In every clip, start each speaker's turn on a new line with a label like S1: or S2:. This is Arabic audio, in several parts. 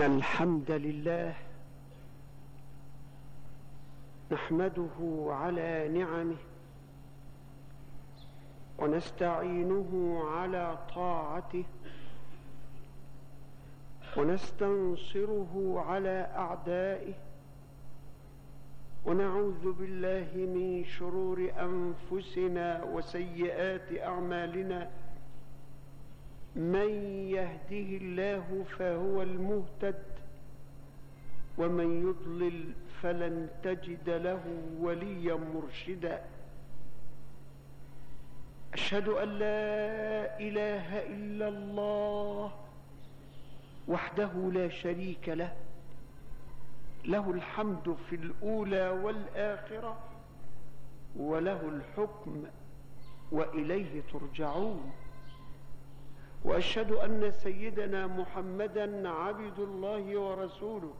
S1: الحمد لله نحمده على نعمه ونستعينه على طاعته ونستنصره على أعدائه ونعوذ بالله من شرور أنفسنا وسيئات أعمالنا. من يهده الله فهو المهتد ومن يضلل فلن تجد له وليا مرشدا. أشهد أن لا إله إلا الله وحده لا شريك له، له الحمد في الأولى والآخرة وله الحكم وإليه ترجعون. وأشهد أن سيدنا محمدا عبد الله ورسوله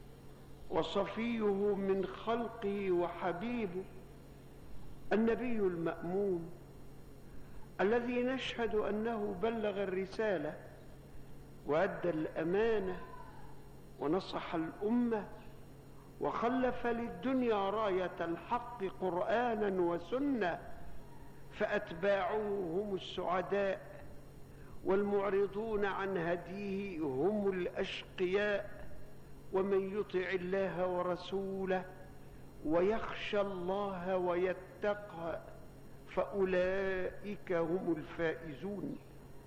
S1: وصفيه من خلقه وحبيبه، النبي المأمون الذي نشهد أنه بلغ الرسالة وأدى الأمانة ونصح الأمة وخلف للدنيا راية الحق قرآنا وسنة، فأتباعه هم السعداء والمعرضون عن هديه هم الأشقياء. ومن يطع الله ورسوله ويخشى الله ويتقى فأولئك هم الفائزون.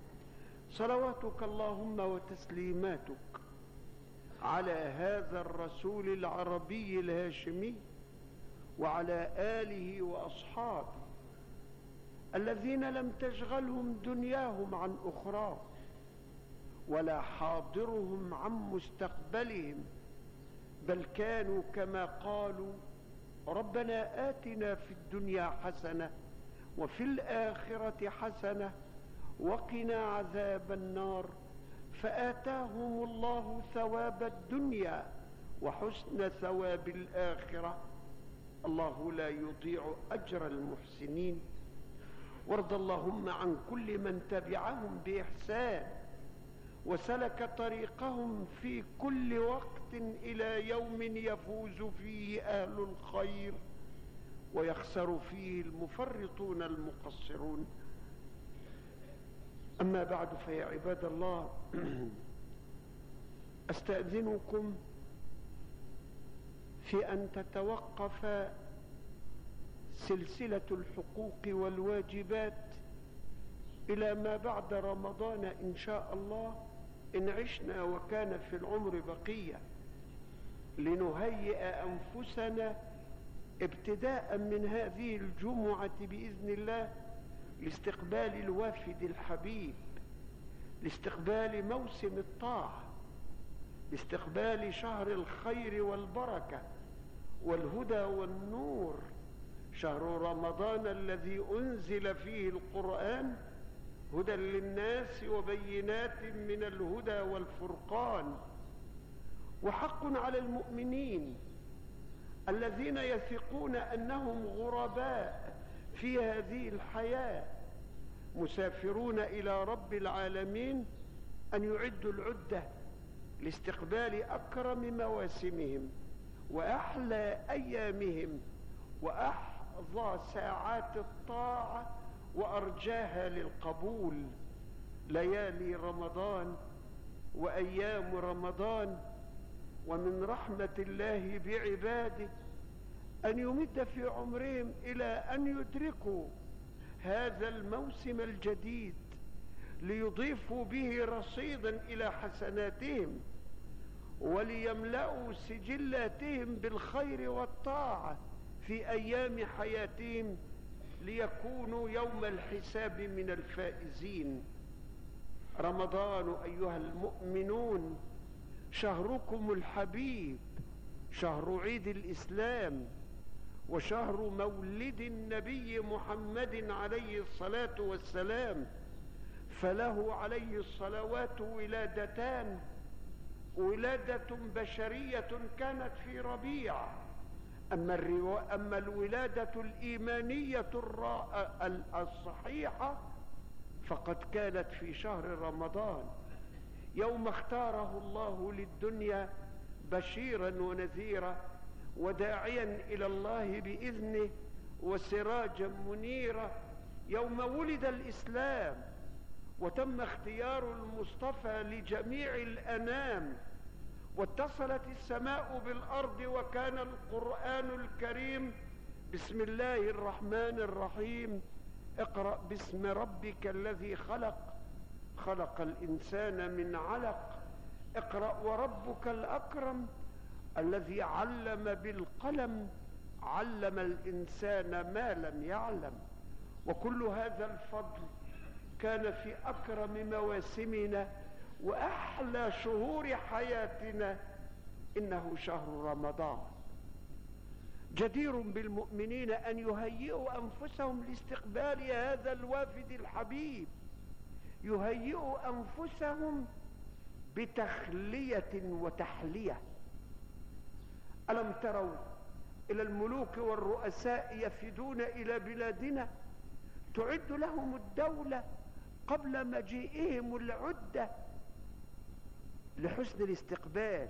S1: صلواتك اللهم وتسليماتك على هذا الرسول العربي الهاشمي وعلى آله وأصحابه الذين لم تشغلهم دنياهم عن أخرى ولا حاضرهم عن مستقبلهم، بل كانوا كما قالوا: ربنا آتنا في الدنيا حسنة وفي الآخرة حسنة وقنا عذاب النار، فآتاهم الله ثواب الدنيا وحسن ثواب الآخرة. الله لا يضيع أجر المحسنين. وارض اللهم عن كل من تبعهم بإحسان وسلك طريقهم في كل وقت إلى يوم يفوز فيه أهل الخير ويخسر فيه المفرطون المقصرون. أما بعد، فيا عباد الله، أستأذنكم في أن تتوقف سلسلة الحقوق والواجبات إلى ما بعد رمضان إن شاء الله، إن عشنا وكان في العمر بقية، لنهيئ أنفسنا ابتداء من هذه الجمعة بإذن الله لاستقبال الوافد الحبيب، لاستقبال موسم الطاعة، لاستقبال شهر الخير والبركة والهدى والنور، شهر رمضان الذي أنزل فيه القرآن هدى للناس وبينات من الهدى والفرقان. وحق على المؤمنين الذين يثقون أنهم غرباء في هذه الحياة مسافرون إلى رب العالمين أن يعدوا العدة لاستقبال أكرم مواسمهم وأحلى أيامهم وأحظى ساعات الطاعة وأرجاها للقبول، ليالي رمضان وأيام رمضان. ومن رحمة الله بعباده أن يمد في عمرهم إلى أن يدركوا هذا الموسم الجديد ليضيفوا به رصيدا إلى حسناتهم وليملأوا سجلاتهم بالخير والطاعة في أيام حياتهم ليكونوا يوم الحساب من الفائزين. رمضان أيها المؤمنون شهركم الحبيب، شهر عيد الإسلام وشهر مولد النبي محمد عليه الصلاة والسلام، فله عليه الصلوات ولادتان: ولادة بشرية كانت في ربيع، أما الولادة الإيمانية الصحيحة فقد كانت في شهر رمضان. يوم اختاره الله للدنيا بشيرا ونذيرا وداعيا إلى الله بإذنه وسراجا منيرا، يوم ولد الإسلام وتم اختيار المصطفى لجميع الأنام، واتصلت السماء بالأرض، وكان القرآن الكريم بسم الله الرحمن الرحيم. اقرأ باسم ربك الذي خلق، خلق الإنسان من علق. اقرأ وربك الأكرم الذي علم بالقلم، علم الإنسان ما لم يعلم. وكل هذا الفضل كان في أكرم مواسمنا وأحلى شهور حياتنا، إنه شهر رمضان. جدير بالمؤمنين أن يهيئوا أنفسهم لاستقبال هذا الوافد الحبيب، يهيئوا أنفسهم بتخلية وتحلية. ألم تروا إلى الملوك والرؤساء يفدون إلى بلادنا؟ تعد لهم الدولة قبل مجيئهم العدة لحسن الاستقبال،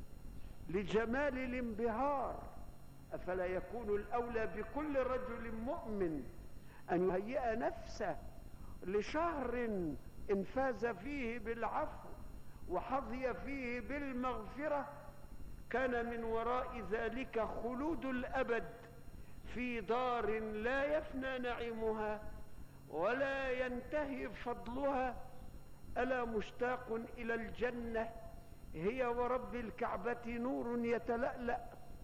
S1: لجمال الانبهار. أفلا يكون الأولى بكل رجل مؤمن أن يهيئ نفسه لشهر إن فاز فيه بالعفو وحظي فيه بالمغفرة كان من وراء ذلك خلود الأبد في دار لا يفنى نعيمها ولا ينتهي فضلها. ألا مشتاق إلى الجنة، هي ورب الكعبة نور يتلألأ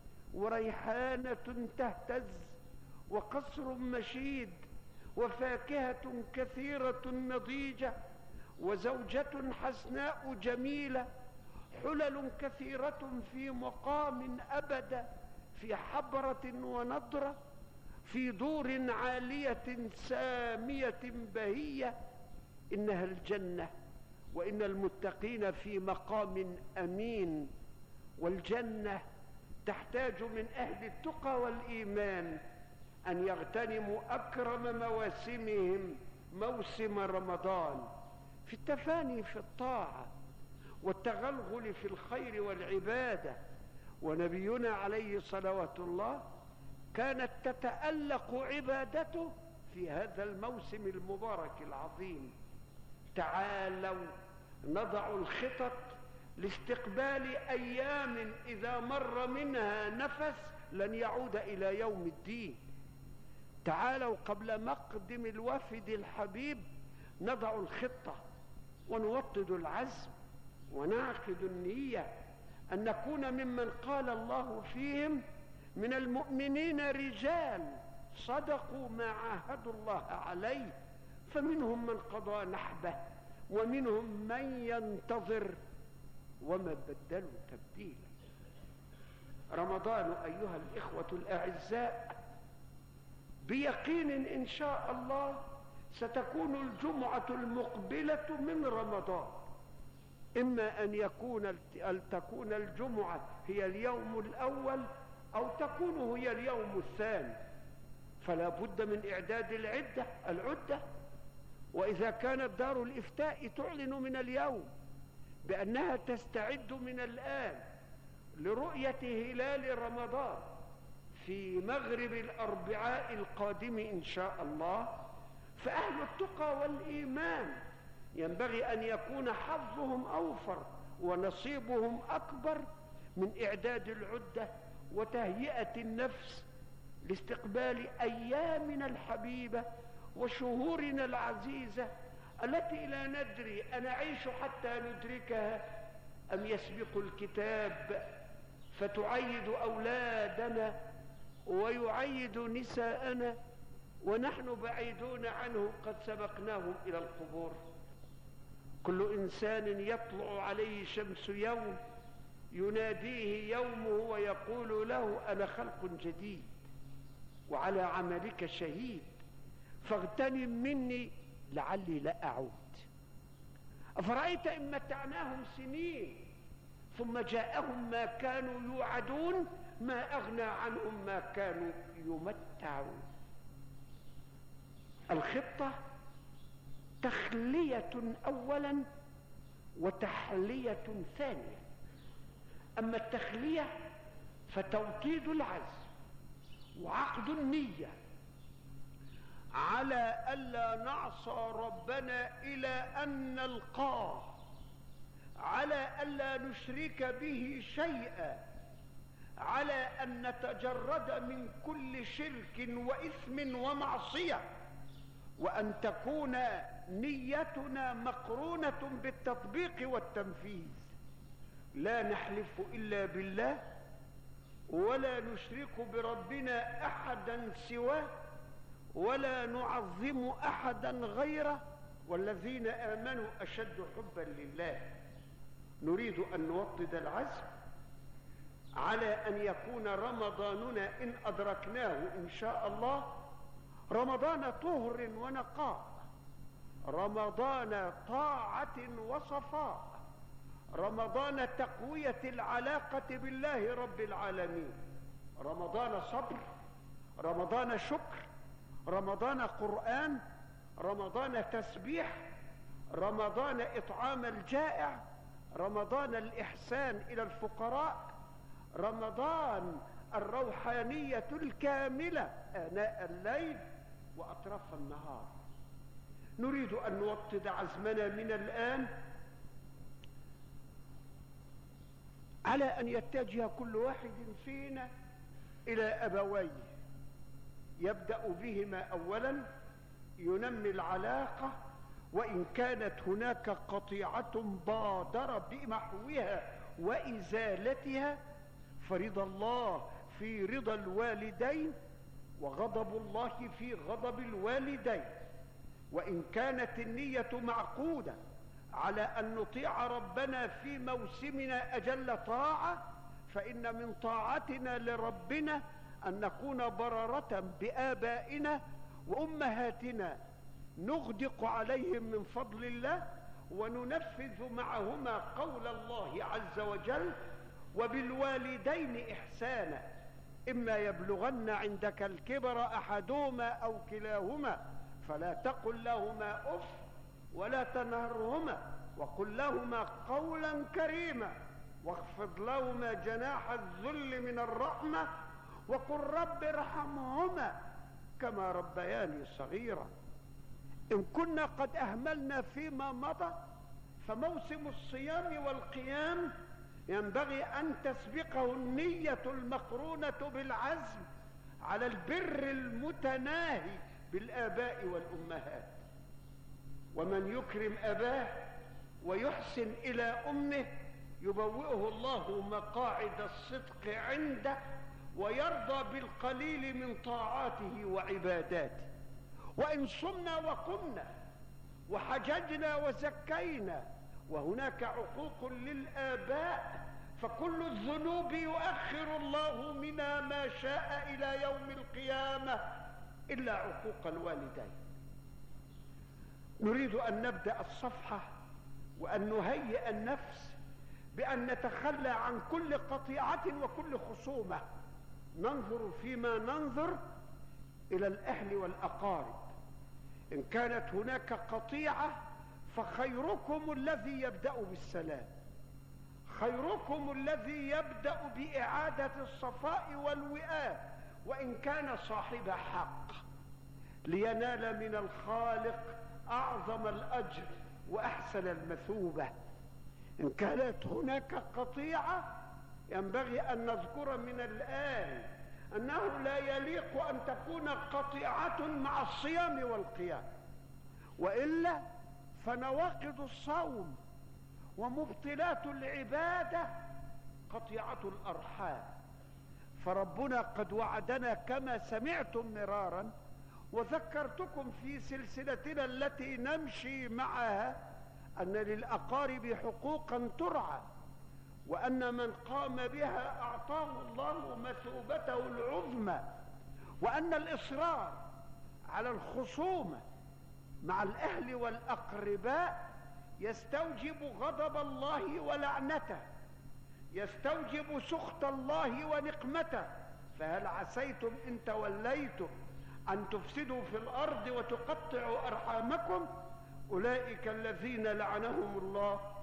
S1: وريحانة تهتز وقصر مشيد وفاكهة كثيرة نضيجة وزوجة حسناء جميلة، حلل كثيرة في مقام أبدا، في حبرة ونضرة، في دور عالية سامية بهية. إنها الجنة، وإن المتقين في مقام أمين. والجنة تحتاج من أهل التقى والإيمان أن يغتنموا أكرم مواسمهم موسم رمضان في التفاني في الطاعة والتغلغل في الخير والعبادة. ونبينا عليه صلوات الله كانت تتألق عبادته في هذا الموسم المبارك العظيم. تعالوا نضع الخطط لاستقبال أيام إذا مر منها نفس لن يعود إلى يوم الدين. تعالوا قبل مقدم الوافد الحبيب نضع الخطة ونوطد العزم ونعقد النية أن نكون ممن قال الله فيهم من المؤمنين رجال صدقوا ما عاهدوا الله عليه، فمنهم من قضى نحبه ومنهم من ينتظر وما بدلوا تبديلا. رمضان أيها الإخوة الأعزاء بيقين إن شاء الله ستكون الجمعة المقبلة من رمضان، إما أن تكون الجمعة هي اليوم الأول أو تكون هي اليوم الثاني، فلا بد من إعداد العدة. وإذا كانت دار الإفتاء تعلن من اليوم بأنها تستعد من الآن لرؤية هلال رمضان في مغرب الأربعاء القادم إن شاء الله، فأهل التقى والإيمان ينبغي أن يكون حظهم أوفر ونصيبهم أكبر من إعداد العدة وتهيئة النفس لاستقبال أيامنا الحبيبة وشهورنا العزيزة التي لا ندري أنعيش حتى ندركها أم يسبق الكتاب فتعيد أولادنا ويعيد نساءنا ونحن بعيدون عنه قد سبقناهم إلى القبور. كل إنسان يطلع عليه شمس يوم يناديه يومه ويقول له أنا خلق جديد وعلى عملك شهيد فاغتنم مني لعلي لا أعود. أفرأيت إن متعناهم سنين ثم جاءهم ما كانوا يوعدون ما أغنى عنهم ما كانوا يمتعون. الخطة تخلية أولا وتحلية ثانية. أما التخلية فتوطيد العزم وعقد النية على ألا نعصى ربنا إلى أن نلقاه، على ألا نشرك به شيئا، على أن نتجرد من كل شرك وإثم ومعصية، وأن تكون نيتنا مقرونة بالتطبيق والتنفيذ. لا نحلف إلا بالله ولا نشرك بربنا أحدا سواه ولا نعظم أحدا غيره، والذين آمنوا أشد حبا لله. نريد أن نوطد العزم على أن يكون رمضاننا إن أدركناه إن شاء الله رمضان طهر ونقاء، رمضان طاعة وصفاء، رمضان تقوية العلاقة بالله رب العالمين، رمضان صبر، رمضان شكر، رمضان قرآن، رمضان تسبيح، رمضان إطعام الجائع، رمضان الإحسان إلى الفقراء، رمضان الروحانية الكاملة آناء الليل وأطراف النهار. نريد أن نوطد عزمنا من الآن على أن يتجه كل واحد فينا إلى أبويه، يبدأ بهما أولا، ينمي العلاقة، وإن كانت هناك قطيعة بادر بمحوها وإزالتها، فرضا الله في رضا الوالدين وغضب الله في غضب الوالدين. وإن كانت النية معقودة على أن نطيع ربنا في موسمنا أجل طاعة، فإن من طاعتنا لربنا أن نكون بررة بآبائنا وأمهاتنا، نغدق عليهم من فضل الله وننفذ معهما قول الله عز وجل: وبالوالدين إحسانا إما يبلغن عندك الكبر أحدهما أو كلاهما فلا تقل لهما أف ولا تنهرهما وقل لهما قولا كريما واخفض لهما جناح الذل من الرحمة وقل رب ارحمهما كما ربياني صغيرا. إن كنا قد أهملنا فيما مضى فموسم الصيام والقيام ينبغي أن تسبقه النية المقرونة بالعزم على البر المتناهي بالآباء والأمهات. ومن يكرم أباه ويحسن إلى أمه يبوئه الله مقاعد الصدق عنده ويرضى بالقليل من طاعاته وعباداته. وإن صمنا وقمنا وحججنا وزكينا وهناك عقوق للآباء فكل الذنوب يؤخر الله منها ما شاء إلى يوم القيامة إلا عقوق الوالدين. نريد أن نبدأ الصفحة وأن نهيئ النفس بأن نتخلى عن كل قطيعة وكل خصومة. ننظر فيما ننظر إلى الأهل والأقارب. إن كانت هناك قطيعة فخيركم الذي يبدأ بالسلام، خيركم الذي يبدأ بإعادة الصفاء والوئام وإن كان صاحب حق، لينال من الخالق أعظم الأجر وأحسن المثوبة. إن كانت هناك قطيعة ينبغي أن نذكر من الآن أنه لا يليق أن تكون قطيعة مع الصيام والقيام، وإلا فنواقض الصوم ومبطلات العبادة قطيعة الأرحام. فربنا قد وعدنا كما سمعتم مرارا وذكرتكم في سلسلتنا التي نمشي معها أن للأقارب حقوقا ترعى، وأن من قام بها أعطاه الله مثوبته العظمى، وأن الإصرار على الخصومة مع الأهل والأقرباء يستوجب غضب الله ولعنته، يستوجب سخط الله ونقمته. فهل عسيتم إن توليتم أن تفسدوا في الأرض وتقطعوا أرحامكم؟ أولئك الذين لعنهم الله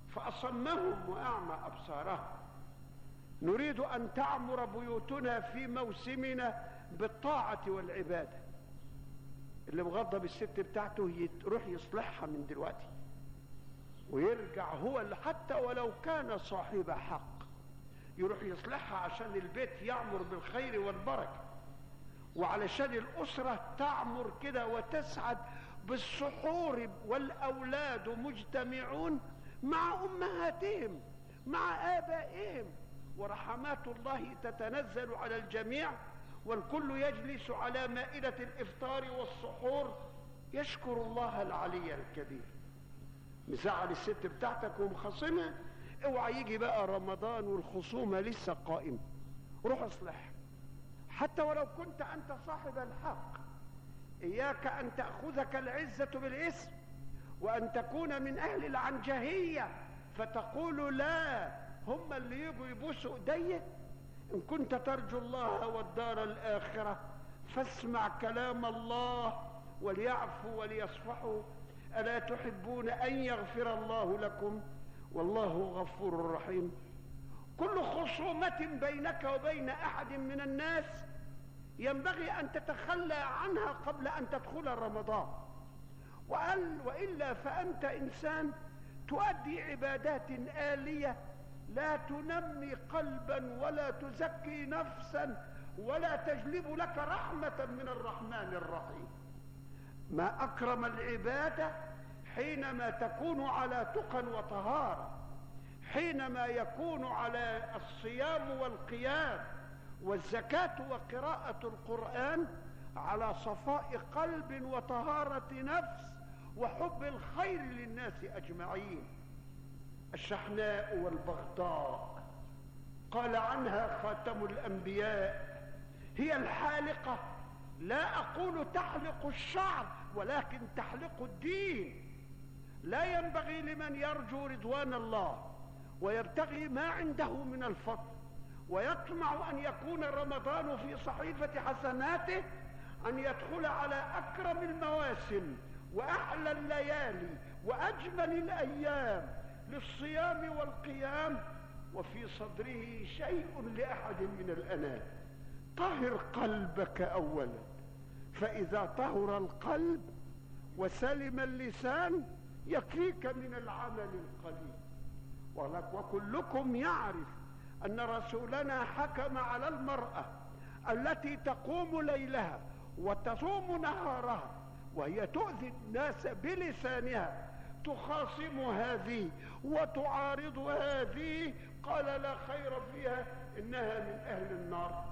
S1: فأصمهم وأعمى أبصارهم. نريد أن تعمر بيوتنا في موسمنا بالطاعة والعبادة. اللي مغضب الست بتاعته يروح يصلحها من دلوقتي، ويرجع هو اللي حتى ولو كان صاحب حق يروح يصلحها عشان البيت يعمر بالخير والبركة، وعلشان الأسرة تعمر كده وتسعد بالسحور والأولاد مجتمعون مع أمهاتهم مع آبائهم، ورحمات الله تتنزل على الجميع، والكل يجلس على مائدة الإفطار والسحور يشكر الله العلي الكبير. مزعل الست بتاعتك ومخصمها، اوعى يجي بقى رمضان والخصومة لسه قائمة، روح اصلح حتى ولو كنت أنت صاحب الحق. إياك أن تأخذك العزة بالإثم وأن تكون من أهل العنجهية فتقول لا هم اللي يجوا يبوسوا ايديا. إن كنت ترجو الله والدار الآخرة فاسمع كلام الله وليعفوا وليصفحوا، ألا تحبون أن يغفر الله لكم والله غفور رحيم. كل خصومة بينك وبين أحد من الناس ينبغي أن تتخلى عنها قبل أن تدخل رمضان، وإلا فأنت إنسان تؤدي عبادات آلية لا تنمي قلبا ولا تزكي نفسا ولا تجلب لك رحمة من الرحمن الرحيم. ما أكرم العبادة حينما تكون على تقى وطهارة، حينما يكون على الصيام والقيام والزكاة وقراءة القرآن على صفاء قلب وطهارة نفس وحب الخير للناس أجمعين. الشحناء والبغضاء قال عنها خاتم الأنبياء هي الحالقة، لا أقول تحلق الشعر ولكن تحلق الدين. لا ينبغي لمن يرجو رضوان الله ويبتغي ما عنده من الفضل ويطمع أن يكون رمضان في صحيفة حسناته أن يدخل على أكرم المواسم وأحلى الليالي وأجمل الأيام للصيام والقيام وفي صدره شيء لأحد من الأنام. طهر قلبك أولا، فإذا طهر القلب وسلم اللسان يكفيك من العمل القليل. وكلكم يعرف أن رسولنا حكم على المرأة التي تقوم ليلها وتصوم نهارها وهي تؤذي الناس بلسانها، تخاصم هذه وتعارض هذه، قال لا خير فيها إنها من أهل النار.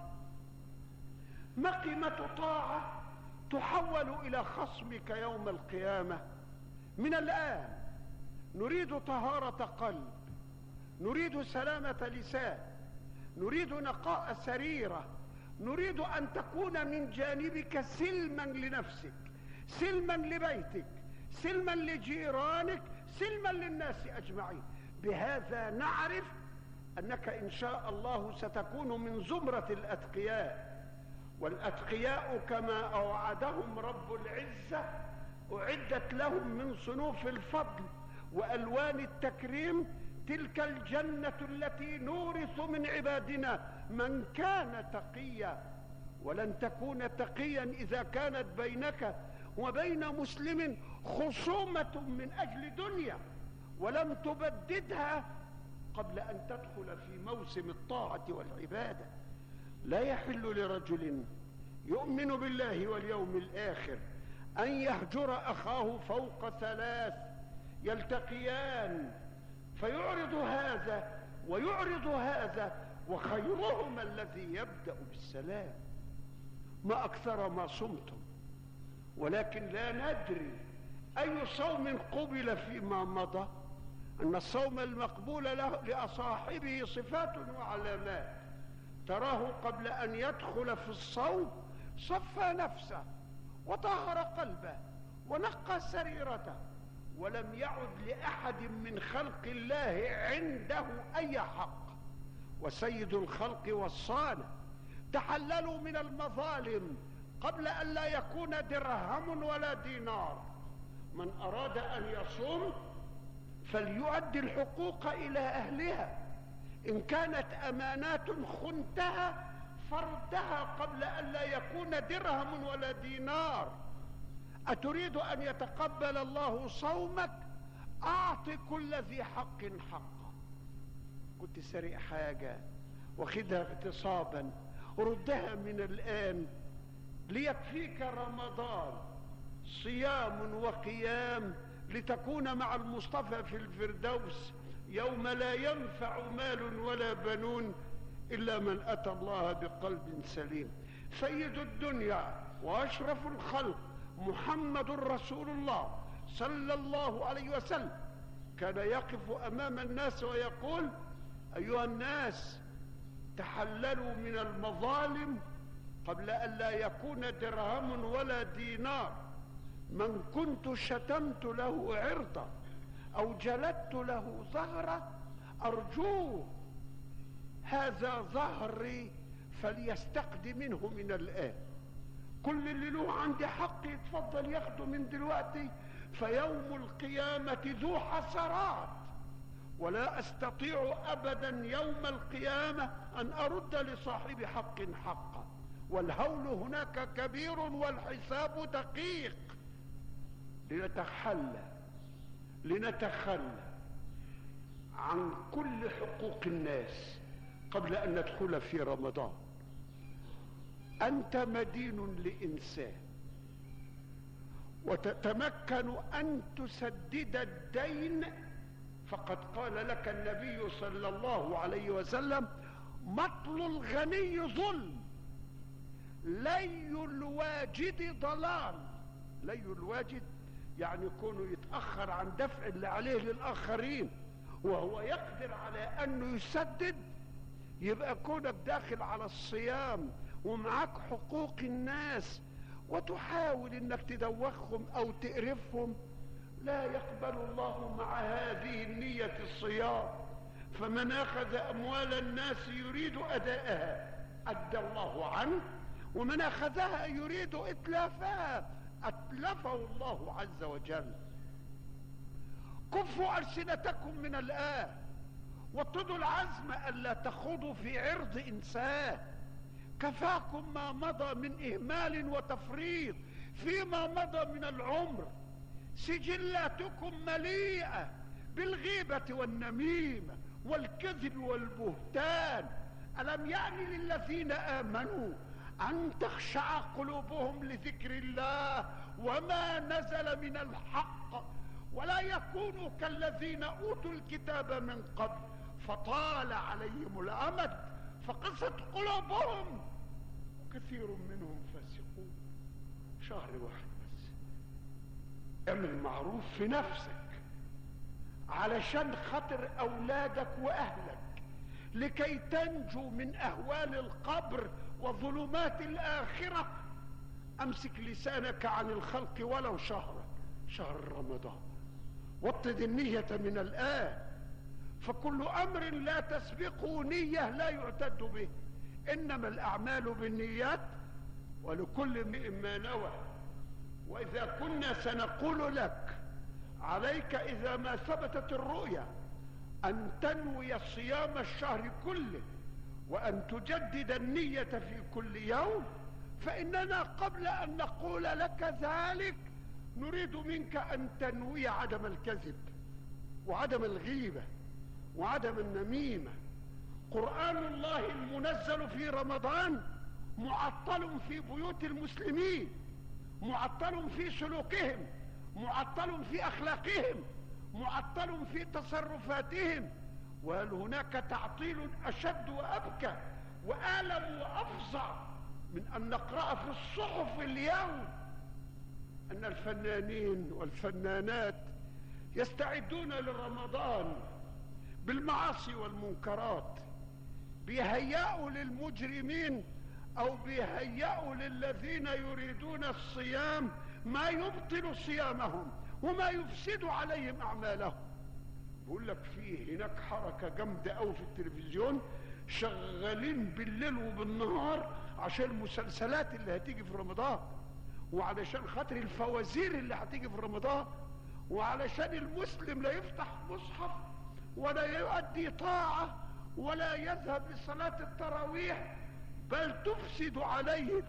S1: مقمة طاعة تحول إلى خصمك يوم القيامة. من الآن نريد طهارة قلب، نريد سلامة لسان، نريد نقاء سريرة، نريد أن تكون من جانبك سلما لنفسك، سلما لبيتك، سلما لجيرانك، سلما للناس أجمعين. بهذا نعرف أنك إن شاء الله ستكون من زمرة الأتقياء. والأتقياء كما أوعدهم رب العزة أعدت لهم من صنوف الفضل وألوان التكريم تلك الجنة التي نورث من عبادنا من كان تقيا. ولن تكون تقيا إذا كانت بينك وبين مسلم خصومة من أجل دنيا ولم تبددها قبل أن تدخل في موسم الطاعة والعبادة. لا يحل لرجل يؤمن بالله واليوم الآخر أن يهجر أخاه فوق 3 يلتقيان فيعرض هذا ويعرض هذا وخيرهما الذي يبدأ بالسلام. ما أكثر ما صمتم، ولكن لا ندري أي صوم قبل فيما مضى. أن الصوم المقبول لأصاحبه صفات وعلامات. تراه قبل أن يدخل في الصوم صفى نفسه وطهر قلبه ونقى سريرته، ولم يعد لأحد من خلق الله عنده أي حق. وسيد الخلق وصانا تحللوا من المظالم قبل أن لا يكون درهم ولا دينار. من أراد أن يصوم فليؤدي الحقوق إلى أهلها. إن كانت أمانات خنتها فردها قبل أن لا يكون درهم ولا دينار. أتريد أن يتقبل الله صومك؟ أعط كل ذي حق حقه. كنت سرق حاجة واخدها اغتصابا، ردها من الآن، ليكفيك رمضان صيام وقيام لتكون مع المصطفى في الفردوس يوم لا ينفع مال ولا بنون إلا من أتى الله بقلب سليم. سيد الدنيا وأشرف الخلق محمد رسول الله صلى الله عليه وسلم كان يقف أمام الناس ويقول: أيها الناس، تحللوا من المظالم قبل أن لا يكون درهم ولا دينار. من كنت شتمت له عرضا أو جلدت له ظهره أرجوه هذا ظهري فليستقد منه من الآن. كل اللي له عندي حق يتفضل ياخده من دلوقتي، فيوم القيامة ذو حسرات، ولا أستطيع أبدا يوم القيامة أن أرد لصاحب حق حقه، والهول هناك كبير والحساب دقيق. لنتخلى عن كل حقوق الناس قبل أن ندخل في رمضان. أنت مدين لإنسان وتتمكن أن تسدد الدين، فقد قال لك النبي صلى الله عليه وسلم: مطل الغني ظلم، لي الواجد ضلال. لي الواجد يعني يكون يتأخر عن دفع اللي عليه للآخرين وهو يقدر على أنه يسدد، يبقى كونك داخل على الصيام ومعاك حقوق الناس وتحاول انك تدوخهم او تقرفهم، لا يقبل الله مع هذه النية الصيام. فمن اخذ اموال الناس يريد اداءها ادى الله عنه، ومن اخذها يريد اتلافها اتلفه الله عز وجل. كفوا ألسنتكم من الآن واتضوا العزم ألا تخوضوا في عرض إنسان. كفاكم ما مضى من إهمال وتفريط فيما مضى من العمر. سجلاتكم مليئة بالغيبة والنميمة والكذب والبهتان. ألم يعني للذين آمنوا أن تخشع قلوبهم لذكر الله وما نزل من الحق، ولا يكونوا كالذين أوتوا الكتاب من قبل فطال عليهم الأمد فقست قلوبهم وكثير منهم فاسقون. شهر واحد بس، اعمل معروف في نفسك علشان خاطر أولادك وأهلك، لكي تنجو من أهوال القبر وظلمات الآخرة. أمسك لسانك عن الخلق ولو شهرا، شهر رمضان، وطد النية من الآن، فكل أمر لا تسبقه نية لا يعتد به. إنما الأعمال بالنيات ولكل امرئ ما نوى. وإذا كنا سنقول لك عليك إذا ما ثبتت الرؤيا أن تنوي صيام الشهر كله وأن تجدد النية في كل يوم، فإننا قبل أن نقول لك ذلك نريد منك أن تنوي عدم الكذب وعدم الغيبة وعدم النميمة. قرآن الله المنزل في رمضان معطل في بيوت المسلمين، معطل في سلوكهم، معطل في أخلاقهم، معطل في تصرفاتهم. وهل هناك تعطيل أشد وأبكى وألم وأفظع من أن نقرأ في الصحف اليوم أن الفنانين والفنانات يستعدون لرمضان بالمعاصي والمنكرات، بيهيئوا للمجرمين أو بيهيئوا للذين يريدون الصيام ما يبطل صيامهم وما يفسد عليهم أعمالهم. بقول لك فيه هناك حركة جامدة أوي في التلفزيون، شغالين بالليل وبالنهار عشان المسلسلات اللي هتيجي في رمضان وعلشان خاطر الفوازير اللي هتيجي في رمضان. وعلشان المسلم لا يفتح مصحف ولا يؤدي طاعة ولا يذهب لصلاة التراويح، بل تفسد عليه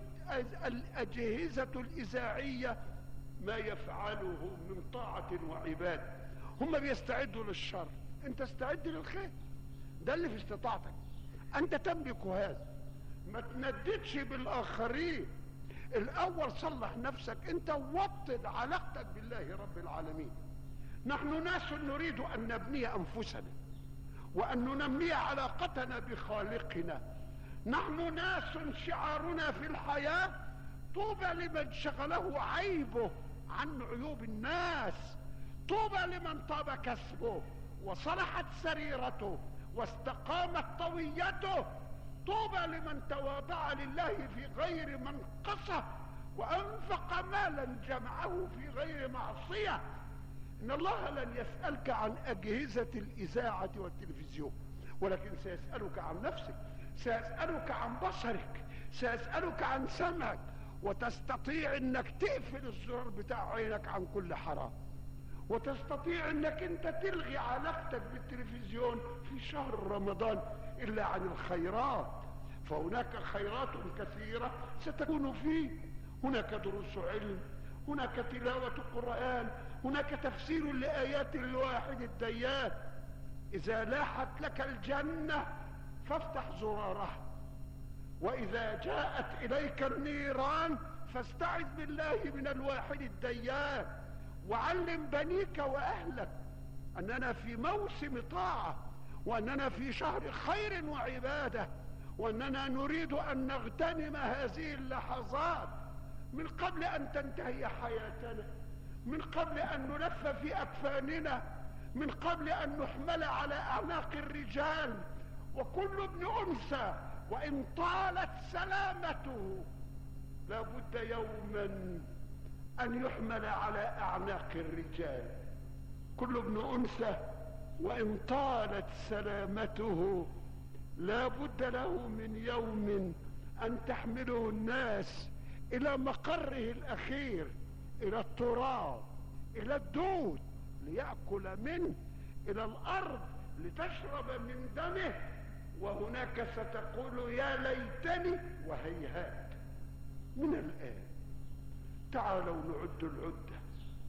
S1: الأجهزة الإذاعية ما يفعله من طاعة وعبادة. هم بيستعدوا للشر، انت استعد للخير، ده اللي في استطاعتك، انت تملك هذا. ما تنددش بالآخرين، الأول صلح نفسك انت ووطد علاقتك بالله رب العالمين. نحن ناس نريد أن نبني أنفسنا وأن ننمي علاقتنا بخالقنا. نحن ناس شعارنا في الحياة طوبى لمن شغله عيبه عن عيوب الناس، طوبى لمن طاب كسبه وصلحت سريرته واستقامت طويته، طوبى لمن تواضع لله في غير منقصه وأنفق مالا جمعه في غير معصية. إن الله لن يسألك عن أجهزة الإذاعة والتلفزيون، ولكن سيسألك عن نفسك، سيسألك عن بصرك، سيسألك عن سمعك، وتستطيع انك تقفل الزرار بتاع عينك عن كل حرام، وتستطيع انك انت تلغي علاقتك بالتلفزيون في شهر رمضان الا عن الخيرات، فهناك خيرات كثيرة ستكون فيه. هناك دروس علم، هناك تلاوة قرآن، هناك تفسير لآيات الواحد الديان. إذا لاحت لك الجنة فافتح زرارها، وإذا جاءت إليك النيران فاستعذ بالله من الواحد الديان. وعلم بنيك وأهلك أننا في موسم طاعة، وأننا في شهر خير وعبادة، وأننا نريد أن نغتنم هذه اللحظات من قبل أن تنتهي حياتنا، من قبل أن نلف في أكفاننا، من قبل أن نحمل على أعناق الرجال. وكل ابن أنثى وإن طالت سلامته لابد يوما أن يحمل على أعناق الرجال. كل ابن أنثى وإن طالت سلامته لابد له من يوم أن تحمله الناس إلى مقره الأخير، إلى التراب، إلى الدود ليأكل منه، إلى الأرض لتشرب من دمه. وهناك ستقول يا ليتني وهيهات. من الآن تعالوا نعد العدة.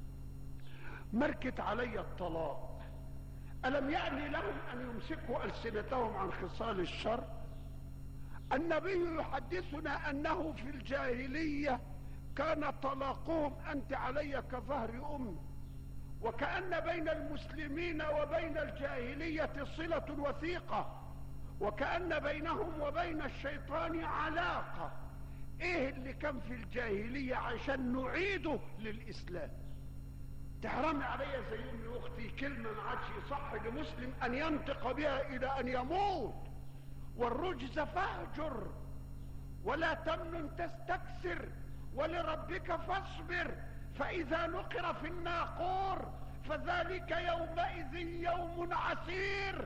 S1: مركت علي الطلاق، ألم يعني لهم أن يمسكوا ألسنتهم عن خصال الشر؟ النبي يحدثنا أنه في الجاهلية كان طلاقهم أنت علي كظهر أمي، وكأن بين المسلمين وبين الجاهلية صلة وثيقة، وكأن بينهم وبين الشيطان علاقة. ايه اللي كان في الجاهلية عشان نعيده للإسلام؟ تحرمي عليا زي امي اختي كلمة ما عادش يصح لمسلم ان ينطق بها الى ان يموت. والرجز فاهجر ولا تمنن تستكثر ولربك فاصبر، فإذا نقر في الناقور فذلك يومئذ يوم عسير.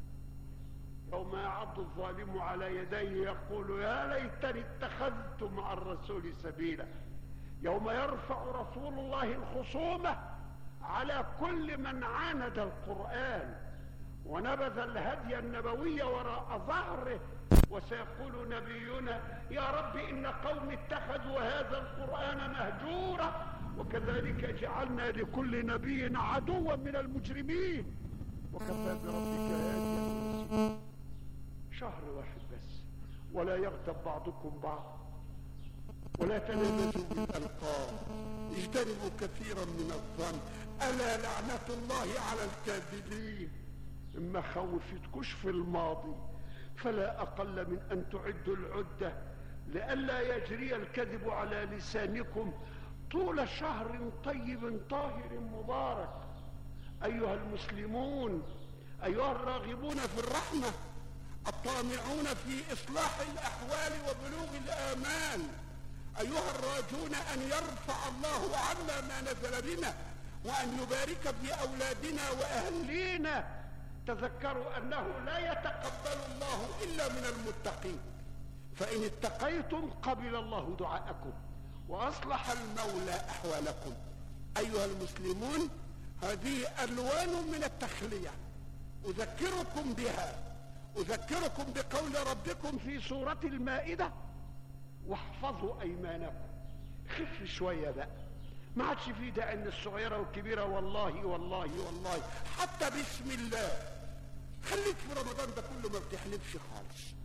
S1: يوم يعض الظالم على يديه يقول يا ليتني اتخذت مع الرسول سبيلا. يوم يرفع رسول الله الخصومة على كل من عاند القرآن ونبذ الهدي النبوي وراء ظهره، وسيقول نبينا يا رب إن قوم اتخذوا هذا القرآن مهجورا، وكذلك جعلنا لكل نبي عدوا من المجرمين، وكفى بربك هاديا. شهر واحد بس، ولا يغتب بعضكم بعض، ولا تنابزوا بالألقاب، اجتنبوا كثيرا من الظن، ألا لعنة الله على الكاذبين. ما خوفتكوش في الماضي فلا أقل من أن تعدوا العدة لئلا يجري الكذب على لسانكم طول شهر طيب طاهر مبارك. أيها المسلمون، أيها الراغبون في الرحمة، الطامعون في إصلاح الأحوال وبلوغ الآمال، أيها الراجون أن يرفع الله عنا ما نزل بنا وأن يبارك في أولادنا وأهلينا، تذكروا أنه لا يتقبل الله إلا من المتقين، فإن اتقيتم قبل الله دعاءكم وأصلح المولى أحوالكم. أيها المسلمون، هذه ألوان من التخلية أذكركم بها، أذكركم بقول ربكم في سورة المائدة: واحفظوا أيمانكم. خف شوية بقى، ما عادش في داعي ان الصغيرة والكبيرة والله والله والله حتى بسم الله. خليك في رمضان ده كله ما بتحلفش خالص.